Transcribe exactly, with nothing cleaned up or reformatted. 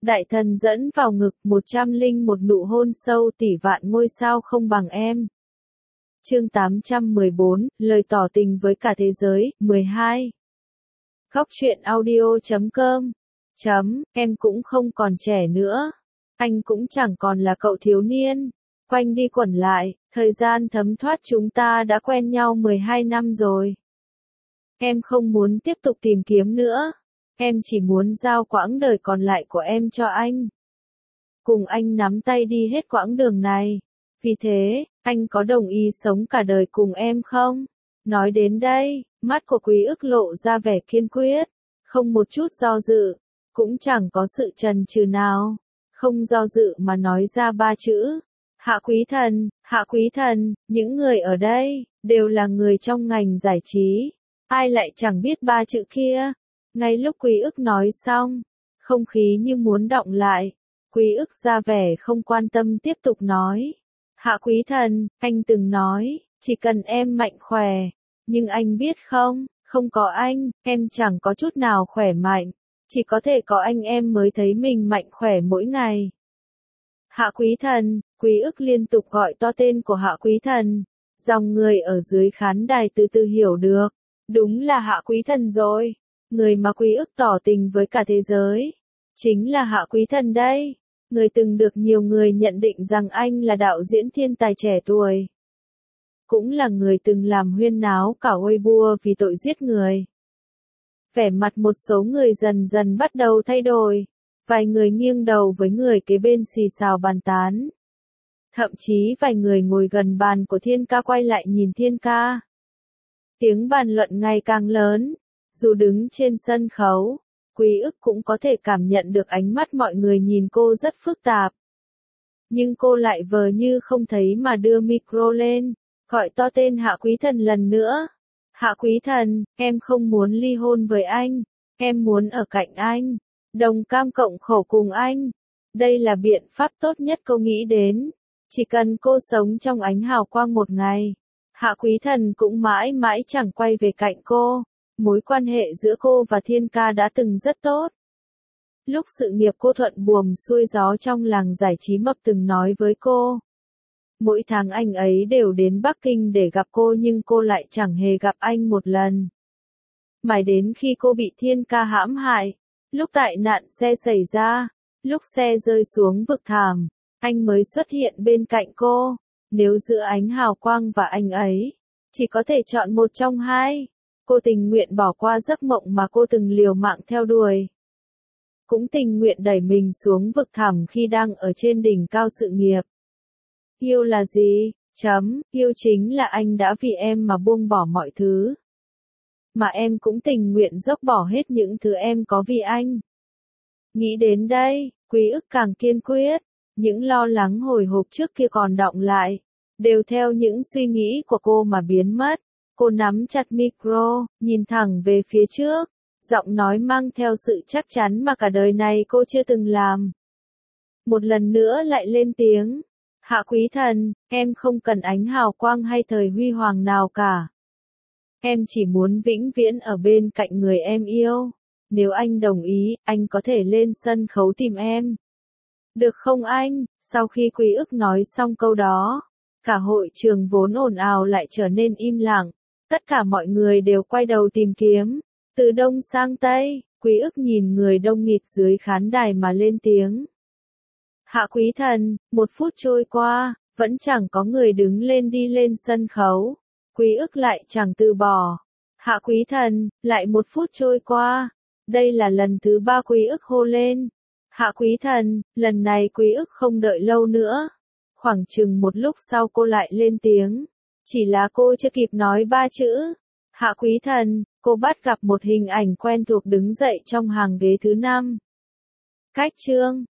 Đại thần dẫn vào ngực, một trăm linh một nụ hôn sâu tỷ vạn ngôi sao không bằng em. Chương tám trăm mười bốn, lời tỏ tình với cả thế giới, mười hai. Góc truyện audio chấm com. Chấm, em cũng không còn trẻ nữa. Anh cũng chẳng còn là cậu thiếu niên. Quanh đi quẩn lại, thời gian thấm thoát chúng ta đã quen nhau mười hai năm rồi. Em không muốn tiếp tục tìm kiếm nữa. Em chỉ muốn giao quãng đời còn lại của em cho anh. Cùng anh nắm tay đi hết quãng đường này. Vì thế, anh có đồng ý sống cả đời cùng em không? Nói đến đây, mắt của Quý Ức lộ ra vẻ kiên quyết. Không một chút do dự, cũng chẳng có sự chần chừ nào. Không do dự mà nói ra ba chữ. Hạ Quý Thần, Hạ Quý Thần, những người ở đây, đều là người trong ngành giải trí. Ai lại chẳng biết ba chữ kia? Ngay lúc Quý Ức nói xong, không khí như muốn đọng lại. Quý Ức ra vẻ không quan tâm tiếp tục nói. Hạ Quý Thần, anh từng nói, chỉ cần em mạnh khỏe. Nhưng anh biết không, không có anh, em chẳng có chút nào khỏe mạnh. Chỉ có thể có anh em mới thấy mình mạnh khỏe mỗi ngày. Hạ Quý Thần, Quý Ức liên tục gọi to tên của Hạ Quý Thần. Dòng người ở dưới khán đài từ từ hiểu được. Đúng là Hạ Quý Thần rồi. Người mà Quý Ức tỏ tình với cả thế giới. Chính là Hạ Quý Thần đây. Người từng được nhiều người nhận định rằng anh là đạo diễn thiên tài trẻ tuổi. Cũng là người từng làm huyên náo cả Weibo vì tội giết người. Vẻ mặt một số người dần dần bắt đầu thay đổi. Vài người nghiêng đầu với người kế bên xì xào bàn tán. Thậm chí vài người ngồi gần bàn của Thiên Ca quay lại nhìn Thiên Ca. Tiếng bàn luận ngày càng lớn. Dù đứng trên sân khấu, Quý Ức cũng có thể cảm nhận được ánh mắt mọi người nhìn cô rất phức tạp. Nhưng cô lại vờ như không thấy mà đưa micro lên, gọi to tên Hạ Quý Thần lần nữa. Hạ Quý Thần, em không muốn ly hôn với anh, em muốn ở cạnh anh, đồng cam cộng khổ cùng anh. Đây là biện pháp tốt nhất cô nghĩ đến. Chỉ cần cô sống trong ánh hào quang một ngày, Hạ Quý Thần cũng mãi mãi chẳng quay về cạnh cô. Mối quan hệ giữa cô và Thiên Ca đã từng rất tốt. Lúc sự nghiệp cô thuận buồm xuôi gió trong làng giải trí Mập từng nói với cô. Mỗi tháng anh ấy đều đến Bắc Kinh để gặp cô nhưng cô lại chẳng hề gặp anh một lần. Mãi đến khi cô bị Thiên Ca hãm hại, lúc tai nạn xe xảy ra, lúc xe rơi xuống vực thẳm, anh mới xuất hiện bên cạnh cô. Nếu giữa ánh hào quang và anh ấy, chỉ có thể chọn một trong hai. Cô tình nguyện bỏ qua giấc mộng mà cô từng liều mạng theo đuổi. Cũng tình nguyện đẩy mình xuống vực thẳm khi đang ở trên đỉnh cao sự nghiệp. Yêu là gì? Chấm, yêu chính là anh đã vì em mà buông bỏ mọi thứ. Mà em cũng tình nguyện dốc bỏ hết những thứ em có vì anh. Nghĩ đến đây, Quý Ức càng kiên quyết. Những lo lắng hồi hộp trước kia còn đọng lại, đều theo những suy nghĩ của cô mà biến mất. Cô nắm chặt micro, nhìn thẳng về phía trước, giọng nói mang theo sự chắc chắn mà cả đời này cô chưa từng làm. Một lần nữa lại lên tiếng, Hạ Quý Thần, em không cần ánh hào quang hay thời huy hoàng nào cả. Em chỉ muốn vĩnh viễn ở bên cạnh người em yêu. Nếu anh đồng ý, anh có thể lên sân khấu tìm em. Được không anh? Sau khi Quý Ức nói xong câu đó, cả hội trường vốn ồn ào lại trở nên im lặng. Tất cả mọi người đều quay đầu tìm kiếm. Từ đông sang tây, Quý Ức nhìn người đông nghịt dưới khán đài mà lên tiếng. Hạ Quý Thần, một phút trôi qua, vẫn chẳng có người đứng lên đi lên sân khấu. Quý Ức lại chẳng từ bỏ. Hạ Quý Thần, lại một phút trôi qua. Đây là lần thứ ba Quý Ức hô lên. Hạ Quý Thần, lần này Quý Ức không đợi lâu nữa. Khoảng chừng một lúc sau cô lại lên tiếng. Chỉ là cô chưa kịp nói ba chữ. Hạ Quý Thần, cô bắt gặp một hình ảnh quen thuộc đứng dậy trong hàng ghế thứ năm. Cách chương